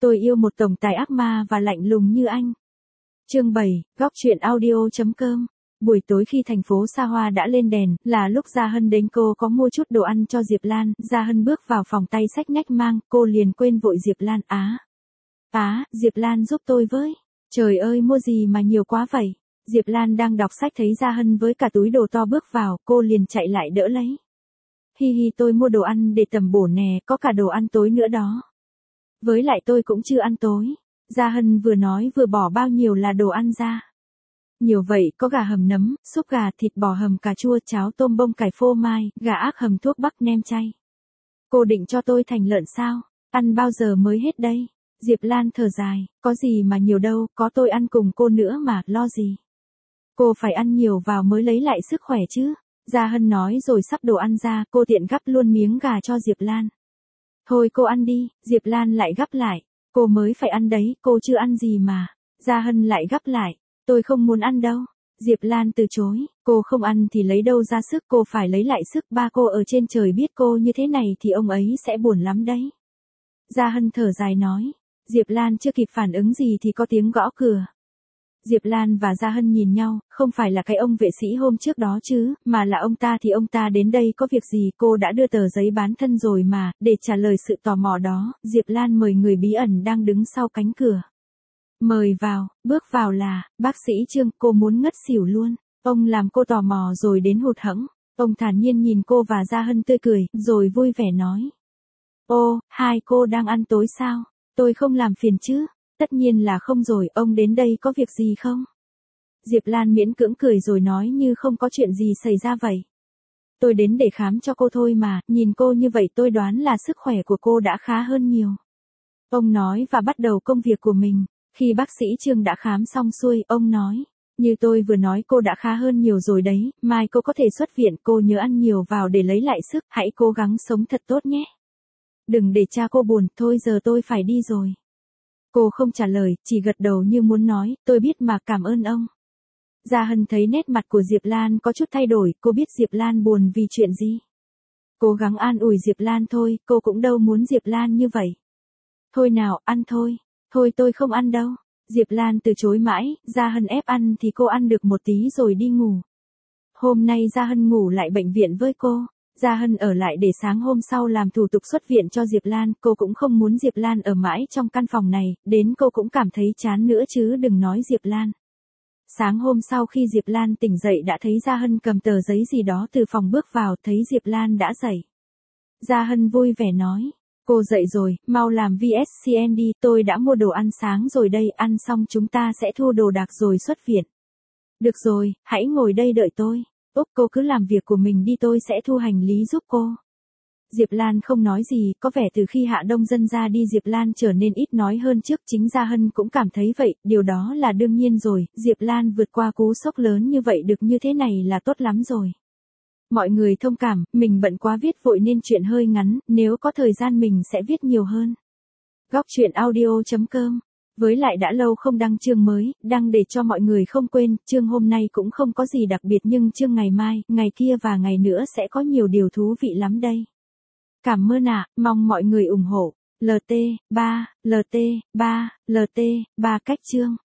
Tôi yêu một tổng tài ác ma và lạnh lùng như anh. Chương 7, góc truyện audio.com. Buổi tối khi thành phố xa hoa đã lên đèn, là lúc Gia Hân đến, cô có mua chút đồ ăn cho Diệp Lan. Gia Hân bước vào phòng tay xách nách mang, cô liền quên vội Diệp Lan. Diệp Lan giúp tôi với. Trời ơi, mua gì mà nhiều quá vậy? Diệp Lan đang đọc sách thấy Gia Hân với cả túi đồ to bước vào, cô liền chạy lại đỡ lấy. Hi hi, tôi mua đồ ăn để tầm bổ nè, có cả đồ ăn tối nữa đó. Với lại tôi cũng chưa ăn tối. Gia Hân vừa nói vừa bỏ bao nhiêu là đồ ăn ra. Nhiều vậy, có gà hầm nấm, súp gà, thịt bò hầm cà chua, cháo tôm bông cải phô mai, gà ác hầm thuốc bắc, nem chay. Cô định cho tôi thành lợn sao? Ăn bao giờ mới hết đây? Diệp Lan thở dài, có gì mà nhiều đâu, có tôi ăn cùng cô nữa mà, lo gì? Cô phải ăn nhiều vào mới lấy lại sức khỏe chứ. Gia Hân nói rồi sắp đồ ăn ra, cô tiện gắp luôn miếng gà cho Diệp Lan. Thôi cô ăn đi, Diệp Lan lại gắp lại. Cô mới phải ăn đấy, cô chưa ăn gì mà. Gia Hân lại gắp lại. Tôi không muốn ăn đâu. Diệp Lan từ chối, cô không ăn thì lấy đâu ra sức, cô phải lấy lại sức, ba cô ở trên trời biết cô như thế này thì ông ấy sẽ buồn lắm đấy. Gia Hân thở dài nói. Diệp Lan chưa kịp phản ứng gì thì có tiếng gõ cửa. Diệp Lan và Gia Hân nhìn nhau, không phải là cái ông vệ sĩ hôm trước đó chứ, mà là ông ta. Thì ông ta đến đây có việc gì? Cô đã đưa tờ giấy bán thân rồi mà. Để trả lời sự tò mò đó, Diệp Lan mời người bí ẩn đang đứng sau cánh cửa. Mời vào, bước vào là, bác sĩ Trương. Cô muốn ngất xỉu luôn. Ông làm cô tò mò rồi đến hụt hẫng. Ông thản nhiên nhìn cô và Gia Hân tươi cười, rồi vui vẻ nói. Ô, hai cô đang ăn tối sao? Tôi không làm phiền chứ? Tất nhiên là không rồi, ông đến đây có việc gì không? Diệp Lan miễn cưỡng cười rồi nói như không có chuyện gì xảy ra vậy. Tôi đến để khám cho cô thôi mà, nhìn cô như vậy tôi đoán là sức khỏe của cô đã khá hơn nhiều. Ông nói và bắt đầu công việc của mình. Khi bác sĩ Trương đã khám xong xuôi, ông nói. Như tôi vừa nói, cô đã khá hơn nhiều rồi đấy, mai cô có thể xuất viện, cô nhớ ăn nhiều vào để lấy lại sức, hãy cố gắng sống thật tốt nhé. Đừng để cha cô buồn, thôi giờ tôi phải đi rồi. Cô không trả lời, chỉ gật đầu như muốn nói, tôi biết mà, cảm ơn ông. Gia Hân thấy nét mặt của Diệp Lan có chút thay đổi, cô biết Diệp Lan buồn vì chuyện gì. Cố gắng an ủi Diệp Lan thôi, cô cũng đâu muốn Diệp Lan như vậy. Thôi nào, ăn thôi. Thôi tôi không ăn đâu. Diệp Lan từ chối mãi, Gia Hân ép ăn thì cô ăn được một tí rồi đi ngủ. Hôm nay Gia Hân ngủ lại bệnh viện với cô. Gia Hân ở lại để sáng hôm sau làm thủ tục xuất viện cho Diệp Lan, cô cũng không muốn Diệp Lan ở mãi trong căn phòng này, đến cô cũng cảm thấy chán nữa chứ đừng nói Diệp Lan. Sáng hôm sau khi Diệp Lan tỉnh dậy đã thấy Gia Hân cầm tờ giấy gì đó từ phòng bước vào, thấy Diệp Lan đã dậy. Gia Hân vui vẻ nói, cô dậy rồi, mau làm VSCN đi, tôi đã mua đồ ăn sáng rồi đây, ăn xong chúng ta sẽ thu đồ đạc rồi xuất viện. Được rồi, hãy ngồi đây đợi tôi. Úc, cô cứ làm việc của mình đi, tôi sẽ thu hành lý giúp cô. Diệp Lan không nói gì, có vẻ từ khi Hạ Đông Dân ra đi Diệp Lan trở nên ít nói hơn trước, chính Gia Hân cũng cảm thấy vậy, điều đó là đương nhiên rồi, Diệp Lan vượt qua cú sốc lớn như vậy được như thế này là tốt lắm rồi. Mọi người thông cảm, mình bận quá viết vội nên chuyện hơi ngắn, nếu có thời gian mình sẽ viết nhiều hơn. Góc truyện audio.com. Với lại đã lâu không đăng chương mới, đăng để cho mọi người không quên, chương hôm nay cũng không có gì đặc biệt nhưng chương ngày mai, ngày kia và ngày nữa sẽ có nhiều điều thú vị lắm đây. Cảm ơn ạ, mong mọi người ủng hộ. LT3 cách chương.